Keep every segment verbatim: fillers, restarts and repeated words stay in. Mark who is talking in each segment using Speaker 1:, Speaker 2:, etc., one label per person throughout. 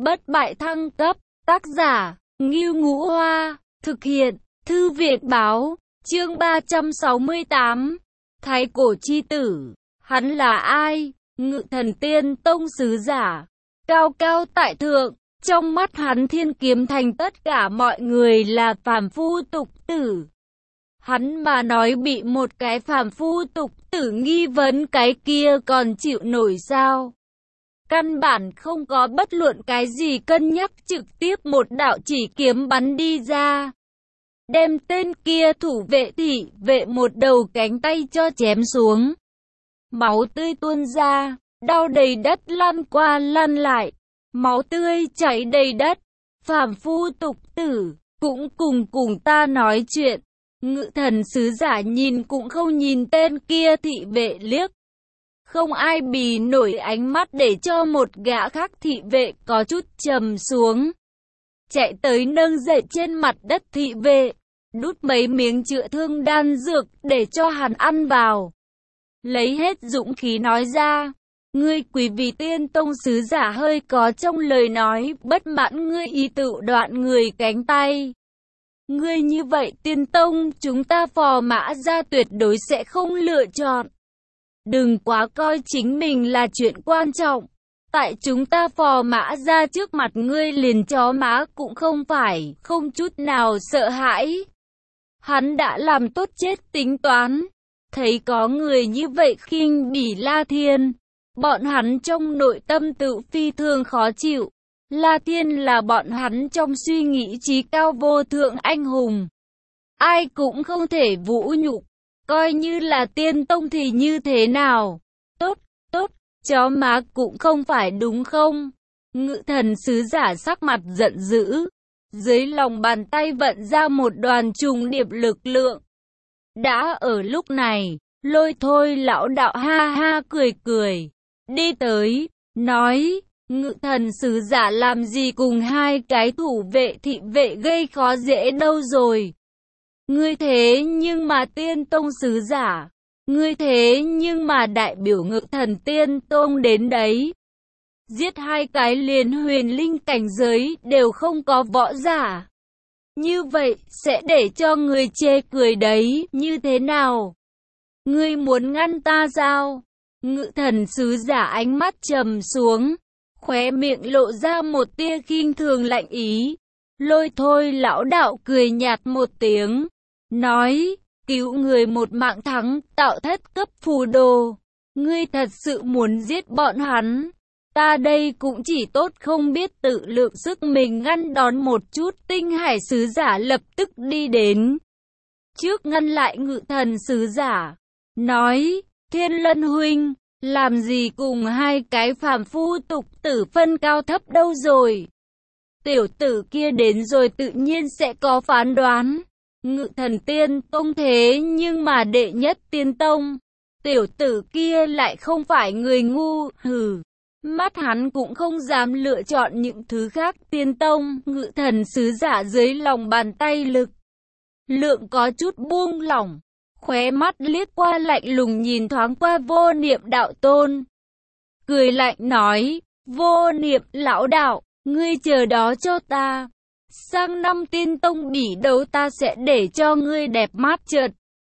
Speaker 1: bất bại thăng cấp, tác giả, Ngưu Ngũ Hoa, thực hiện, Thư viện Báo, chương ba trăm sáu mươi tám, Thái Cổ Chi Tử, hắn là ai? Ngự Thần Tiên Tông sứ giả, cao cao tại thượng, trong mắt hắn Thiên Kiếm Thành tất cả mọi người là phàm phu tục tử. Hắn mà nói bị một cái phàm phu tục tử nghi vấn cái kia còn chịu nổi sao? Căn bản không có bất luận cái gì cân nhắc, trực tiếp một đạo chỉ kiếm bắn đi ra. Đem tên kia thủ vệ thị vệ một đầu cánh tay cho chém xuống. Máu tươi tuôn ra, đau đầy đất lăn qua lăn lại. Máu tươi chảy đầy đất. Phàm phu tục tử, cũng cùng cùng ta nói chuyện. Ngự thần sứ giả nhìn cũng không nhìn tên kia thị vệ liếc. Không ai bì nổi ánh mắt để cho một gã khác thị vệ có chút trầm xuống. Chạy tới nâng dậy trên mặt đất thị vệ, đút mấy miếng chữa thương đan dược để cho hắn ăn vào. Lấy hết dũng khí nói ra, ngươi Quý Vì Tiên Tông sứ giả hơi có trong lời nói bất mãn, ngươi y tự đoạn người cánh tay. Ngươi như vậy Tiên Tông chúng ta Phò Mã Gia tuyệt đối sẽ không lựa chọn. Đừng quá coi chính mình là chuyện quan trọng. Tại chúng ta Phò Mã Gia trước mặt ngươi liền chó má cũng không phải, không chút nào sợ hãi. Hắn đã làm tốt chết tính toán. Thấy có người như vậy khinh bỉ La Thiên, bọn hắn trong nội tâm tự phi thường khó chịu. La Thiên là bọn hắn trong suy nghĩ trí cao vô thượng anh hùng. Ai cũng không thể vũ nhục. Coi như là Tiên Tông thì như thế nào? Tốt, tốt, chó má cũng không phải đúng không? Ngự thần sứ giả sắc mặt giận dữ. Dưới lòng bàn tay vận ra một đoàn trùng điệp lực lượng. Đã ở lúc này, Lôi Thôi lão đạo ha ha cười cười. Đi tới, nói, ngự thần sứ giả làm gì cùng hai cái thủ vệ thị vệ gây khó dễ đâu rồi. Ngươi thế nhưng mà Tiên Tông sứ giả, ngươi thế nhưng mà đại biểu Ngự Thần Tiên Tông đến đấy. Giết hai cái liền huyền linh cảnh giới đều không có võ giả. Như vậy sẽ để cho người chê cười đấy, như thế nào? Ngươi muốn ngăn ta sao? Ngự thần sứ giả ánh mắt trầm xuống, khóe miệng lộ ra một tia khinh thường lạnh ý. Lôi Thôi lão đạo cười nhạt một tiếng, nói, cứu người một mạng thắng, tạo thất cấp phù đồ. Ngươi thật sự muốn giết bọn hắn? Ta đây cũng chỉ tốt không biết tự lượng sức mình ngăn đón một chút. Tinh Hải sứ giả lập tức đi đến trước ngăn lại ngự thần sứ giả, nói, Thiên Lân huynh, làm gì cùng hai cái phàm phu tục tử phân cao thấp đâu rồi? Tiểu tử kia đến rồi tự nhiên sẽ có phán đoán. Ngự Thần Tiên Tông thế nhưng mà đệ nhất tiên tông. Tiểu tử kia lại không phải người ngu, hừ. Mắt hắn cũng không dám lựa chọn những thứ khác. Tiên Tông, ngự thần sứ giả dưới lòng bàn tay lực lượng có chút buông lỏng. Khóe mắt liếc qua lạnh lùng nhìn thoáng qua Vô Niệm đạo tôn. Cười lạnh nói, Vô Niệm lão đạo, ngươi chờ đó cho ta. Sang năm Tiên Tông bỉ đấu ta sẽ để cho ngươi đẹp mắt chợt.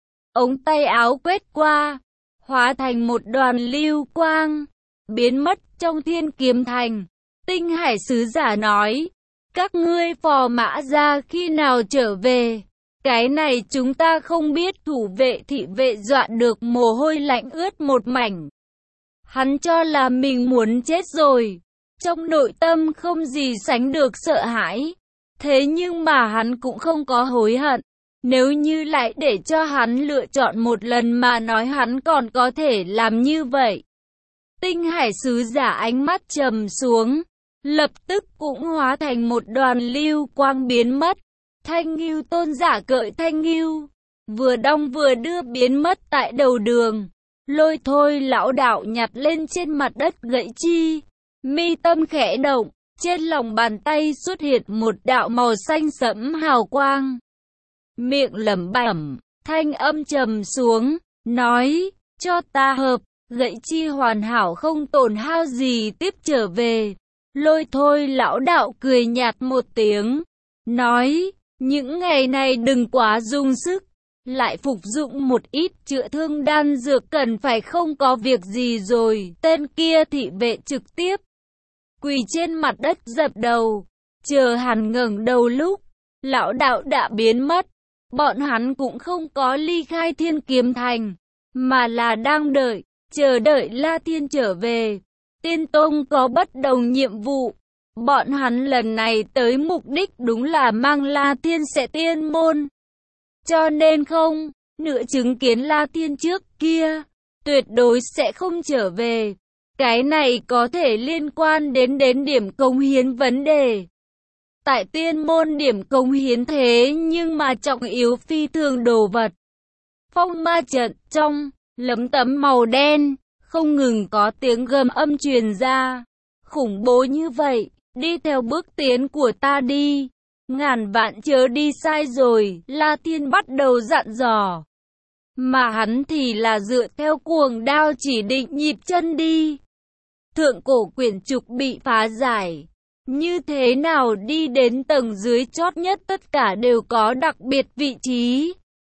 Speaker 1: Ống tay áo quét qua, hóa thành một đoàn lưu quang, biến mất trong Thiên Kiếm Thành. Tinh Hải sứ giả nói, các ngươi Phò Mã Gia khi nào trở về? Cái này chúng ta không biết. Thủ vệ thị vệ dọa được mồ hôi lạnh ướt một mảnh. Hắn cho là mình muốn chết rồi. Trong nội tâm không gì sánh được sợ hãi. Thế nhưng mà hắn cũng không có hối hận. Nếu như lại để cho hắn lựa chọn một lần mà nói hắn còn có thể làm như vậy. Tinh Hải sứ giả ánh mắt trầm xuống, lập tức cũng hóa thành một đoàn lưu quang biến mất. Thanh Ngưu tôn giả cởi Thanh Ngưu, vừa đong vừa đưa biến mất tại đầu đường. Lôi Thôi lão đạo nhặt lên trên mặt đất gậy chi, mi tâm khẽ động, trên lòng bàn tay xuất hiện một đạo màu xanh sẫm hào quang. Miệng lẩm bẩm, thanh âm trầm xuống, nói, cho ta hợp, gậy chi hoàn hảo không tổn hao gì tiếp trở về. Lôi thôi lão đạo cười nhạt một tiếng, nói, những ngày này đừng quá dùng sức, lại phục dụng một ít chữa thương đan dược cần phải không có việc gì rồi. Tên kia thị vệ trực tiếp quỳ trên mặt đất dập đầu, chờ hắn ngẩng đầu lúc lão đạo đã biến mất. Bọn hắn cũng không có ly khai Thiên Kiếm Thành, mà là đang đợi, chờ đợi La Thiên trở về. Tiên Tông có bất đồng nhiệm vụ, bọn hắn lần này tới mục đích đúng là mang La Thiên sẽ tiên môn. Cho nên không, nửa chứng kiến La Thiên trước kia, tuyệt đối sẽ không trở về. Cái này có thể liên quan đến đến điểm cống hiến vấn đề. Tại tiên môn điểm cống hiến thế nhưng mà trọng yếu phi thường đồ vật. Phong ma trận trong, lấm tấm màu đen, không ngừng có tiếng gầm âm truyền ra. Khủng bố như vậy, đi theo bước tiến của ta đi. Ngàn vạn chớ đi sai rồi, La Thiên bắt đầu dặn dò. Mà hắn thì là dựa theo cuồng đao chỉ định nhịp chân đi. Thượng cổ quyển trục bị phá giải. Như thế nào đi đến tầng dưới chót nhất tất cả đều có đặc biệt vị trí.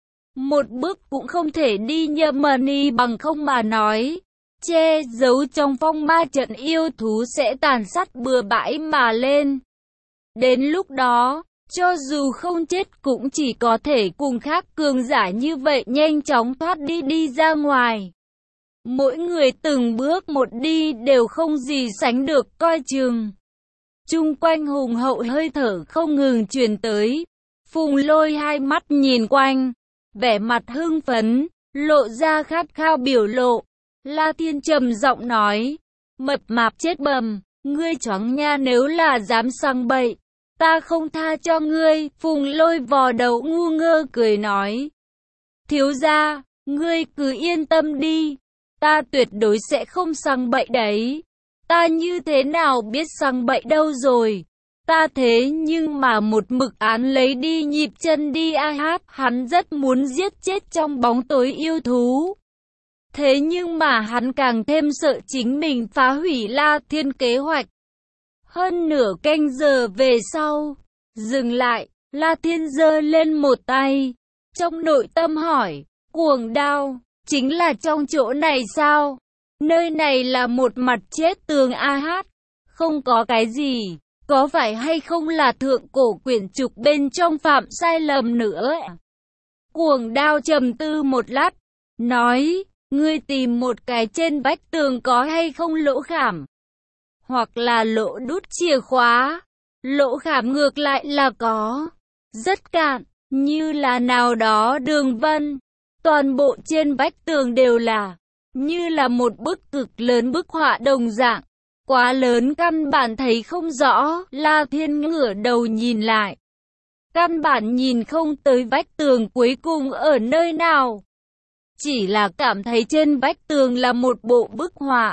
Speaker 1: Một bước cũng không thể đi nhầm mani bằng không mà nói. Che giấu trong phong ma trận yêu thú sẽ tàn sát bừa bãi mà lên. Đến lúc đó, cho dù không chết cũng chỉ có thể cùng khác cường giả như vậy nhanh chóng thoát đi đi ra ngoài. Mỗi người từng bước một đi đều không gì sánh được coi chừng. Chung quanh hùng hậu hơi thở không ngừng truyền tới. Phùng Lôi hai mắt nhìn quanh, vẻ mặt hưng phấn, lộ ra khát khao biểu lộ. La Thiên trầm giọng nói, mập mạp chết bầm, ngươi choáng nha, nếu là dám sang bậy, ta không tha cho ngươi. Phùng Lôi vò đầu ngu ngơ cười nói, thiếu gia, ngươi cứ yên tâm đi, ta tuyệt đối sẽ không sang bậy đấy. Ta như thế nào biết sang bậy đâu rồi. Ta thế nhưng mà một mực án lấy đi nhịp chân đi a hát. Hắn rất muốn giết chết trong bóng tối yêu thú. Thế nhưng mà hắn càng thêm sợ chính mình phá hủy La Thiên kế hoạch. Hơn nửa canh giờ về sau, dừng lại, La Thiên giơ lên một tay. Trong nội tâm hỏi, cuồng đao, chính là trong chỗ này sao? Nơi này là một mặt chết tường a hát, không có cái gì, có phải hay không là thượng cổ quyển trục bên trong phạm sai lầm nữa? Cuồng đao trầm tư một lát, nói, ngươi tìm một cái trên vách tường có hay không lỗ khảm, hoặc là lỗ đút chìa khóa. Lỗ khảm ngược lại là có, rất cạn, như là nào đó đường vân, toàn bộ trên vách tường đều là như là một bức cực lớn bức họa đồng dạng, quá lớn căn bản thấy không rõ. La Thiên ngửa đầu nhìn lại, căn bản nhìn không tới vách tường cuối cùng ở nơi nào, chỉ là cảm thấy trên vách tường là một bộ bức họa.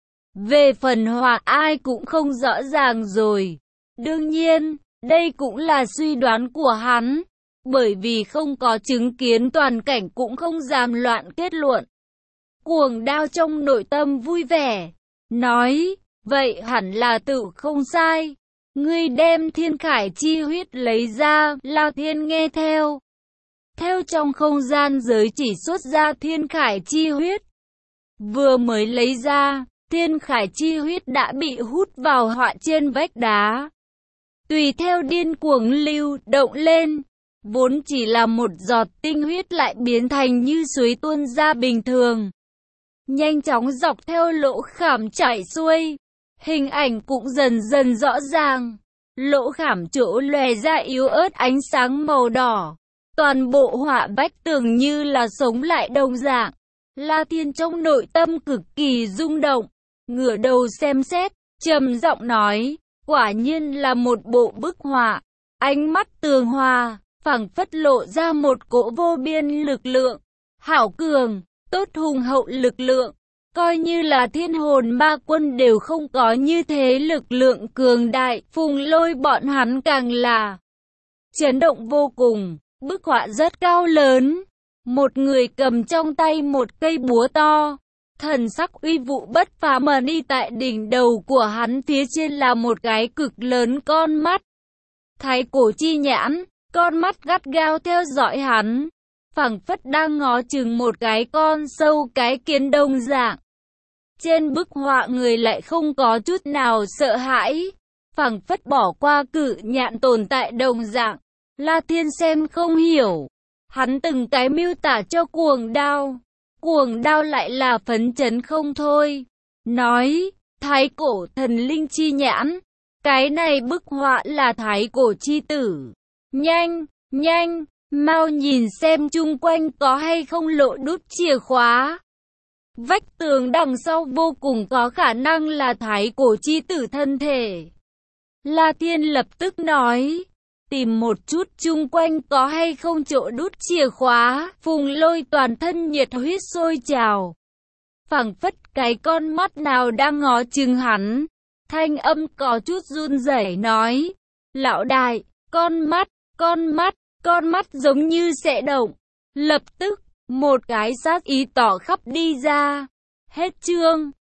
Speaker 1: Về phần họa ai cũng không rõ ràng rồi. Đương nhiên, đây cũng là suy đoán của hắn, bởi vì không có chứng kiến toàn cảnh cũng không dám loạn kết luận. Cuồng đao trong nội tâm vui vẻ, nói, vậy hẳn là tự không sai. Ngươi đem thiên khải chi huyết lấy ra. La Thiên nghe theo. Theo trong không gian giới chỉ xuất ra thiên khải chi huyết. Vừa mới lấy ra, thiên khải chi huyết đã bị hút vào họa trên vách đá. Tùy theo điên cuồng lưu động lên, vốn chỉ là một giọt tinh huyết lại biến thành như suối tuôn ra bình thường. Nhanh chóng dọc theo lỗ khảm chảy xuôi, hình ảnh cũng dần dần rõ ràng. Lỗ khảm chỗ lòe ra yếu ớt ánh sáng màu đỏ. Toàn bộ họa vách tường như là sống lại đồng dạng. La Thiên trong nội tâm cực kỳ rung động, ngửa đầu xem xét, trầm giọng nói, quả nhiên là một bộ bức họa. Ánh mắt tường hòa, phảng phất lộ ra một cỗ vô biên lực lượng, hảo cường, tốt hùng hậu lực lượng. Coi như là thiên hồn ma quân đều không có như thế lực lượng cường đại. Phùng Lôi bọn hắn càng là chấn động vô cùng. Bức họa rất cao lớn, một người cầm trong tay một cây búa to, Thần sắc uy vũ bất phàm mà đi tại đỉnh đầu của hắn, phía trên là một cái cực lớn con mắt. Thái cổ chi nhãn, con mắt gắt gao theo dõi hắn, phảng phất đang ngó chừng một cái con sâu cái kiến đồng dạng. Trên bức họa người lại không có chút nào sợ hãi, phảng phất bỏ qua cự nhạn tồn tại đồng dạng. La Thiên xem không hiểu, hắn từng cái miêu tả cho cuồng đao, cuồng đao lại là phấn chấn không thôi, nói, thái cổ thần linh chi nhãn, cái này bức họa là thái cổ chi tử, nhanh, nhanh, mau nhìn xem chung quanh có hay không lộ đút chìa khóa. Vách tường đằng sau vô cùng có khả năng là thái cổ chi tử thân thể. La Thiên lập tức nói, tìm một chút chung quanh có hay không chỗ đút chìa khóa. Phùng Lôi toàn thân nhiệt huyết sôi trào, phảng phất cái con mắt nào đang ngó chừng hắn. Thanh âm có chút run rẩy nói, lão đại, con mắt, con mắt, con mắt giống như sẽ động. Lập tức, một cái sát ý tỏ khắp đi ra. Hết chương.